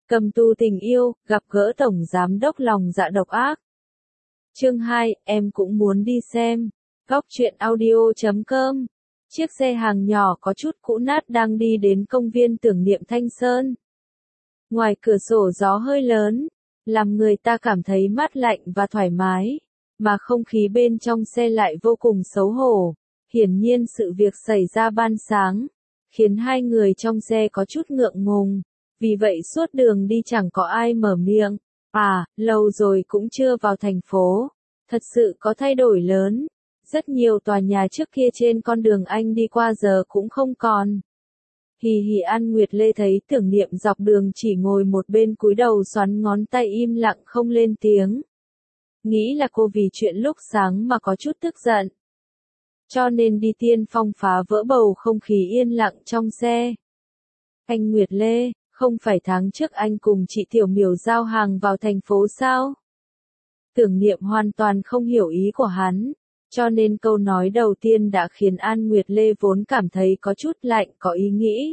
Cầm tù tình yêu, gặp gỡ tổng giám đốc lòng dạ độc ác. Chương 2, em cũng muốn đi xem. Góc truyện audio.com. Chiếc xe hàng nhỏ có chút cũ nát đang đi đến công viên tưởng niệm Thanh Sơn. Ngoài cửa sổ gió hơi lớn, làm người ta cảm thấy mát lạnh và thoải mái, mà không khí bên trong xe lại vô cùng xấu hổ. Hiển nhiên sự việc xảy ra ban sáng, khiến hai người trong xe có chút ngượng ngùng. Vì vậy suốt đường đi chẳng có ai mở miệng. À, lâu rồi cũng chưa vào thành phố. Thật sự có thay đổi lớn. Rất nhiều tòa nhà trước kia trên con đường anh đi qua giờ cũng không còn. Hì hì An Nguyệt Lê thấy Tưởng Niệm dọc đường chỉ ngồi một bên cúi đầu xoắn ngón tay im lặng không lên tiếng. Nghĩ là cô vì chuyện lúc sáng mà có chút tức giận, cho nên đi tiên phong phá vỡ bầu không khí yên lặng trong xe. Anh Nguyệt Lê, không phải tháng trước anh cùng chị Tiểu Miểu giao hàng vào thành phố sao? Tưởng Niệm hoàn toàn không hiểu ý của hắn, cho nên câu nói đầu tiên đã khiến An Nguyệt Lê vốn cảm thấy có chút lạnh có ý nghĩ.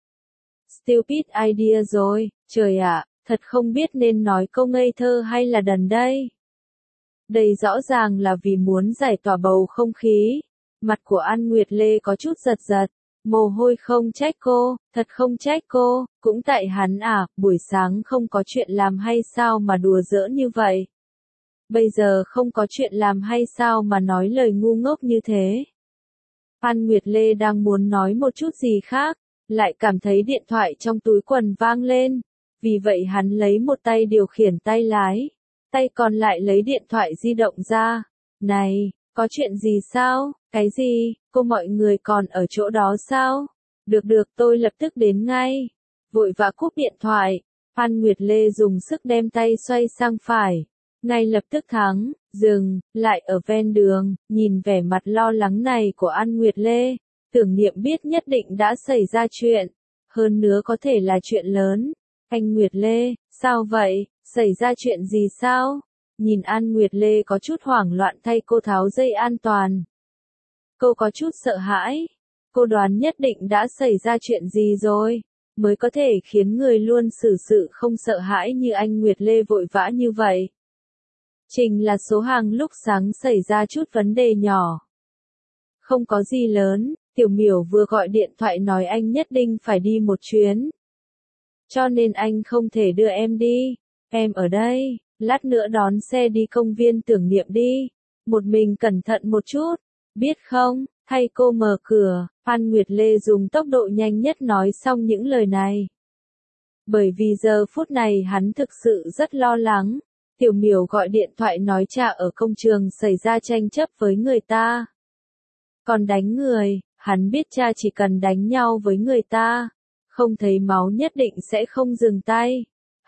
Stupid idea rồi, trời ạ, thật không biết nên nói câu ngây thơ hay là đần đây. Đây rõ ràng là vì muốn giải tỏa bầu không khí. Mặt của An Nguyệt Lê có chút giật giật. Mồ hôi không trách cô, thật không trách cô, cũng tại hắn à, buổi sáng không có chuyện làm hay sao mà đùa giỡn như vậy. Bây giờ không có chuyện làm hay sao mà nói lời ngu ngốc như thế. An Nguyệt Lê đang muốn nói một chút gì khác, lại cảm thấy điện thoại trong túi quần vang lên. Vì vậy hắn lấy một tay điều khiển tay lái, tay còn lại lấy điện thoại di động ra. Này, có chuyện gì sao? Cái gì? Cô mọi người còn ở chỗ đó sao? Được, tôi lập tức đến ngay. Vội vã cúp điện thoại, An Nguyệt Lê dùng sức đem tay xoay sang phải. Ngay lập tức dừng lại ở ven đường, nhìn vẻ mặt lo lắng này của An Nguyệt Lê. Tưởng Niệm biết nhất định đã xảy ra chuyện, hơn nữa có thể là chuyện lớn. Anh Nguyệt Lê, sao vậy? Xảy ra chuyện gì sao? Nhìn An Nguyệt Lê có chút hoảng loạn thay cô tháo dây an toàn. Cô có chút sợ hãi. Cô đoán nhất định đã xảy ra chuyện gì rồi, mới có thể khiến người luôn xử sự không sợ hãi như anh Nguyệt Lê vội vã như vậy. Trình là số hàng lúc sáng xảy ra chút vấn đề nhỏ. Không có gì lớn, Tiểu Miểu vừa gọi điện thoại nói anh nhất định phải đi một chuyến. Cho nên anh không thể đưa em đi. Em ở đây, lát nữa đón xe đi công viên tưởng niệm đi. Một mình cẩn thận một chút, biết không? Thay cô mở cửa, An Nguyệt Lê dùng tốc độ nhanh nhất nói xong những lời này. Bởi vì giờ phút này hắn thực sự rất lo lắng. Tiểu Miểu gọi điện thoại nói cha ở công trường xảy ra tranh chấp với người ta. Còn đánh người, hắn biết cha chỉ cần đánh nhau với người ta, không thấy máu nhất định sẽ không dừng tay.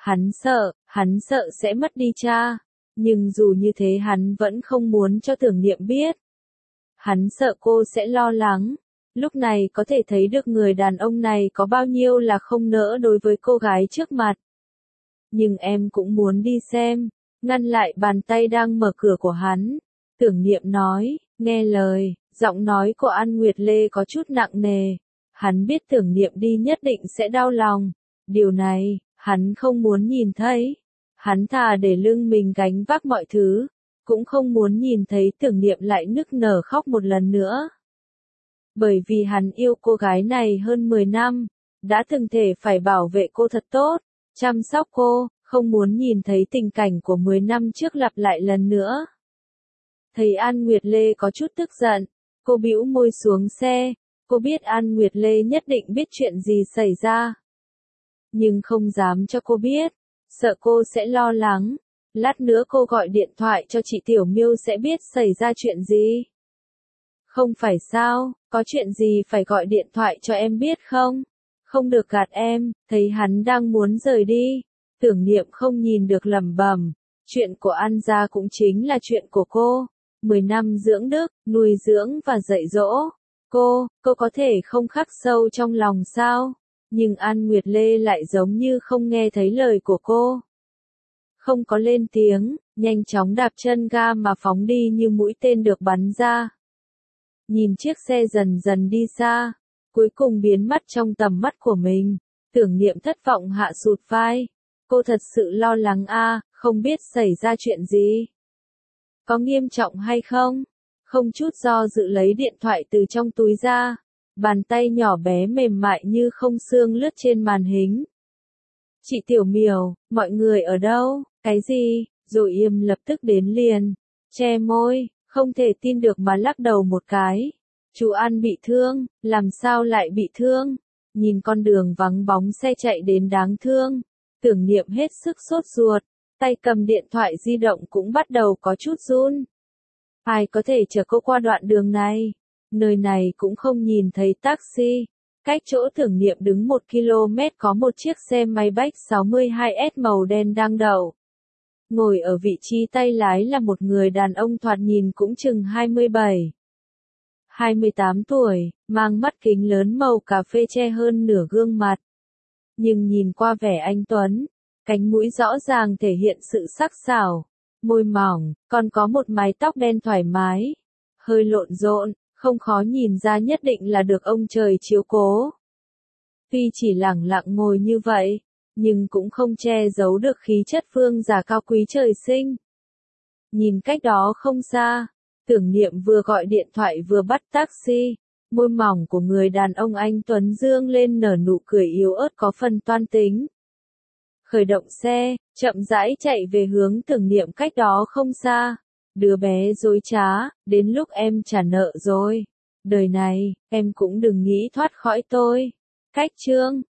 Hắn sợ sẽ mất đi cha. Nhưng dù như thế hắn vẫn không muốn cho Tưởng Niệm biết. Hắn sợ cô sẽ lo lắng. Lúc này có thể thấy được người đàn ông này có bao nhiêu là không nỡ đối với cô gái trước mặt. Nhưng em cũng muốn đi xem. Ngăn lại bàn tay đang mở cửa của hắn. Tưởng Niệm nói, nghe lời, giọng nói của An Nguyệt Lê có chút nặng nề. Hắn biết Tưởng Niệm đi nhất định sẽ đau lòng. Điều này, hắn không muốn nhìn thấy. Hắn thà để lưng mình gánh vác mọi thứ, cũng không muốn nhìn thấy Tưởng Niệm lại nức nở khóc một lần nữa. Bởi vì hắn yêu cô gái này hơn 10 năm, đã từng thể phải bảo vệ cô thật tốt, chăm sóc cô, không muốn nhìn thấy tình cảnh của 10 năm trước lặp lại lần nữa. Thấy An Nguyệt Lê có chút tức giận, cô bĩu môi xuống xe. Cô biết An Nguyệt Lê nhất định biết chuyện gì xảy ra, nhưng không dám cho cô biết, sợ cô sẽ lo lắng. Lát nữa cô gọi điện thoại cho chị Tiểu Miêu sẽ biết xảy ra chuyện gì. Không phải sao, có chuyện gì phải gọi điện thoại cho em biết không? Không được gạt em. Thấy hắn đang muốn rời đi, Tưởng Niệm không nhìn được lẩm bẩm, chuyện của An gia cũng chính là chuyện của cô. 10 năm dưỡng đức, nuôi dưỡng và dạy dỗ. Cô có thể không khắc sâu trong lòng sao? Nhưng An Nguyệt Lê lại giống như không nghe thấy lời của cô. Không có lên tiếng, nhanh chóng đạp chân ga mà phóng đi như mũi tên được bắn ra. Nhìn chiếc xe dần dần đi xa, cuối cùng biến mất trong tầm mắt của mình. Tưởng Niệm thất vọng hạ sụt vai. Cô thật sự lo lắng a, không biết xảy ra chuyện gì. Có nghiêm trọng hay không? Không chút do dự lấy điện thoại từ trong túi ra. Bàn tay nhỏ bé mềm mại như không xương lướt trên màn hình. Chị Tiểu Miểu, mọi người ở đâu? Cái gì? Rồi im lập tức đến liền. Che môi, không thể tin được mà lắc đầu một cái. Chú An bị thương, làm sao lại bị thương? Nhìn con đường vắng bóng xe chạy đến đáng thương. Tưởng Niệm hết sức sốt ruột, tay cầm điện thoại di động cũng bắt đầu có chút run. Ai có thể chở cô qua đoạn đường này? Nơi này cũng không nhìn thấy taxi. Cách chỗ Tưởng Niệm đứng 1 km có một chiếc xe máy Bách 62S màu đen đang đậu. Ngồi ở vị trí tay lái là một người đàn ông thoạt nhìn cũng chừng 27, 28 tuổi, mang mắt kính lớn màu cà phê che hơn nửa gương mặt. Nhưng nhìn qua vẻ anh tuấn, cánh mũi rõ ràng thể hiện sự sắc sảo, môi mỏng, còn có một mái tóc đen thoải mái, hơi lộn xộn, không khó nhìn ra nhất định là được ông trời chiếu cố. Tuy chỉ lẳng lặng ngồi như vậy, nhưng cũng không che giấu được khí chất phương giả cao quý trời sinh. Nhìn cách đó không xa, Tưởng Niệm vừa gọi điện thoại vừa bắt taxi, môi mỏng của người đàn ông anh tuấn dương lên nở nụ cười yếu ớt có phần toan tính. Khởi động xe, chậm rãi chạy về hướng Tưởng Niệm cách đó không xa. Đứa bé dối trá, đến lúc em trả nợ rồi. Đời này, em cũng đừng nghĩ thoát khỏi tôi. Cách chương